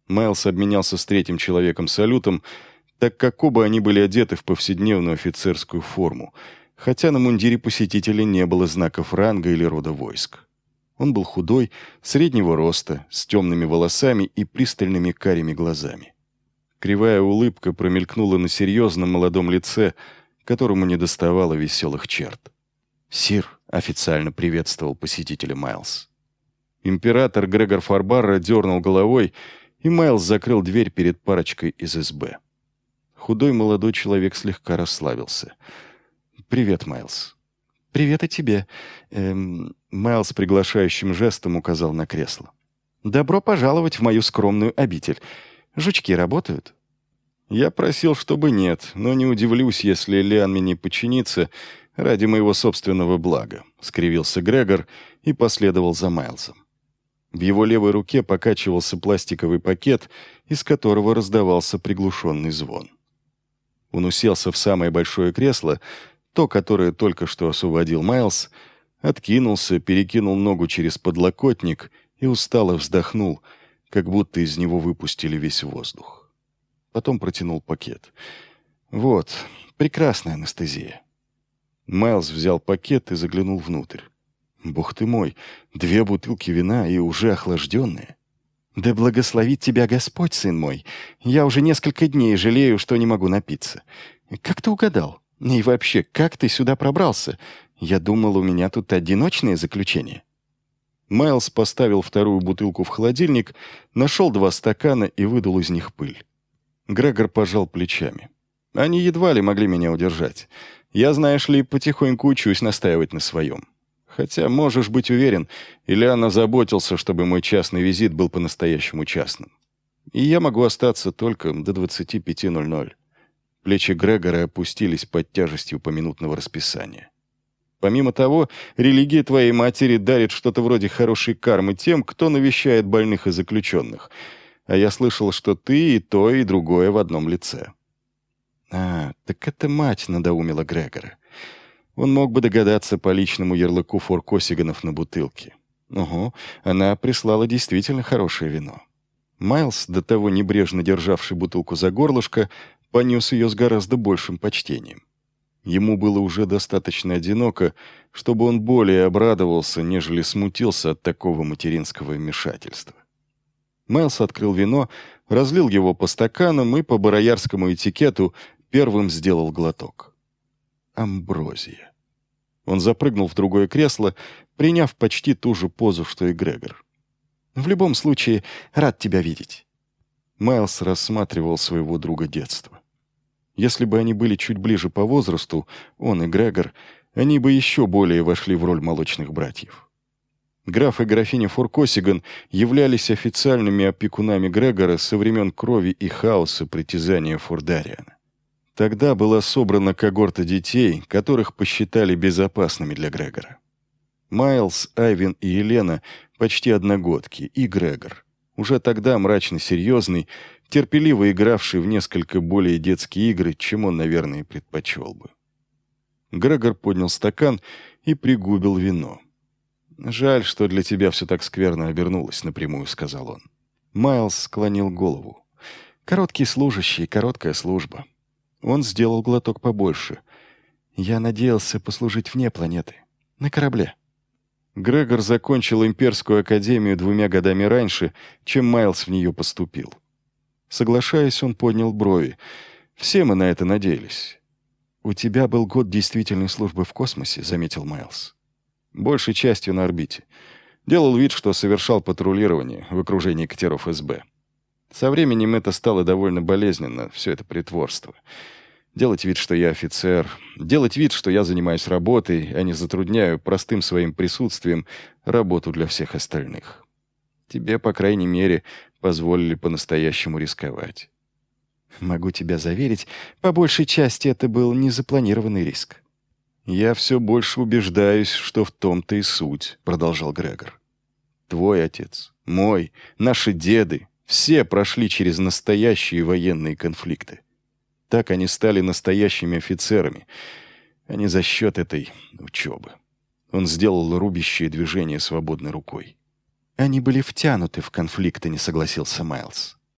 Майлз обменялся с третьим человеком салютом, так как оба они были одеты в повседневную офицерскую форму, хотя на мундире посетителя не было знаков ранга или рода войск. Он был худой, среднего роста, с темными волосами и пристальными карими глазами. Кривая улыбка промелькнула на серьезном молодом лице, которому недоставало веселых черт. «Сир», — официально приветствовал посетителя Майлз. Император Грегор Фарбарра дернул головой, и Майлз закрыл дверь перед парочкой из СБ. Худой молодой человек слегка расслабился. «Привет, Майлз». «Привет и тебе». Майлз приглашающим жестом указал на кресло. «Добро пожаловать в мою скромную обитель. Жучки работают?» «Я просил, чтобы нет, но не удивлюсь, если Лиан мне не подчинится ради моего собственного блага», — скривился Грегор и последовал за Майлзом. В его левой руке покачивался пластиковый пакет, из которого раздавался приглушенный звон. Он уселся в самое большое кресло, то, которое только что освободил Майлз, откинулся, перекинул ногу через подлокотник и устало вздохнул, как будто из него выпустили весь воздух. Потом протянул пакет. «Вот, прекрасная анестезия». Майлз взял пакет и заглянул внутрь. «Бог ты мой, 2 бутылки вина и уже охлажденные». «Да благословит тебя Господь, сын мой. Я уже несколько дней жалею, что не могу напиться. Как ты угадал? И вообще, как ты сюда пробрался? Я думал, у меня тут одиночное заключение». Майлз поставил 2-ю бутылку в холодильник, нашел 2 стакана и выдул из них пыль. Грегор пожал плечами. «Они едва ли могли меня удержать. Я, знаешь ли, потихоньку учусь настаивать на своем. Хотя, можешь быть уверен, Ильян озаботился, чтобы мой частный визит был по-настоящему частным. И я могу остаться только до 25:00. Плечи Грегора опустились под тяжестью поминутного расписания. «Помимо того, религия твоей матери дарит что-то вроде хорошей кармы тем, кто навещает больных и заключенных. А я слышал, что ты и то, и другое в одном лице». «А, так это мать надоумила Грегора. Он мог бы догадаться по личному ярлыку Форкосиганов на бутылке. Ого, она прислала действительно хорошее вино». Майлз, до того небрежно державший бутылку за горлышко, понес ее с гораздо большим почтением. Ему было уже достаточно одиноко, чтобы он более обрадовался, нежели смутился от такого материнского вмешательства. Майлз открыл вино, разлил его по стаканам и по бароярскому этикету первым сделал глоток. Амброзия. Он запрыгнул в другое кресло, приняв почти ту же позу, что и Грегор. «В любом случае, рад тебя видеть». Майлз рассматривал своего друга детства. Если бы они были чуть ближе по возрасту, он и Грегор, они бы еще более вошли в роль молочных братьев. Граф и графиня Форкосиган являлись официальными опекунами Грегора со времен крови и хаоса притязания Фордариана. Тогда была собрана когорта детей, которых посчитали безопасными для Грегора. Майлз, Айвен и Елена почти одногодки, и Грегор, уже тогда мрачно серьезный, терпеливо игравший в несколько более детские игры, чем он, наверное, предпочел бы. Грегор поднял стакан и пригубил вино. «Жаль, что для тебя все так скверно обернулось», — напрямую сказал он. Майлз склонил голову. «Короткий служащий, короткая служба». Он сделал глоток побольше. «Я надеялся послужить вне планеты, на корабле». Грегор закончил Имперскую академию 2 годами раньше, чем Майлз в нее поступил. Соглашаясь, он поднял брови. «Все мы на это надеялись». «У тебя был год действительной службы в космосе», — заметил Майлз. «Большей частью на орбите. Делал вид, что совершал патрулирование в окружении катеров СБ. Со временем это стало довольно болезненно, все это притворство. Делать вид, что я офицер, делать вид, что я занимаюсь работой, а не затрудняю простым своим присутствием работу для всех остальных. Тебе, по крайней мере, позволили по-настоящему рисковать». «Могу тебя заверить, по большей части это был незапланированный риск». «Я все больше убеждаюсь, что в том-то и суть», — продолжал Грегор. «Твой отец, мой, наши деды — все прошли через настоящие военные конфликты. Так они стали настоящими офицерами, а не за счет этой учебы». Он сделал рубящее движение свободной рукой. «Они были втянуты в конфликты», — не согласился Майлз.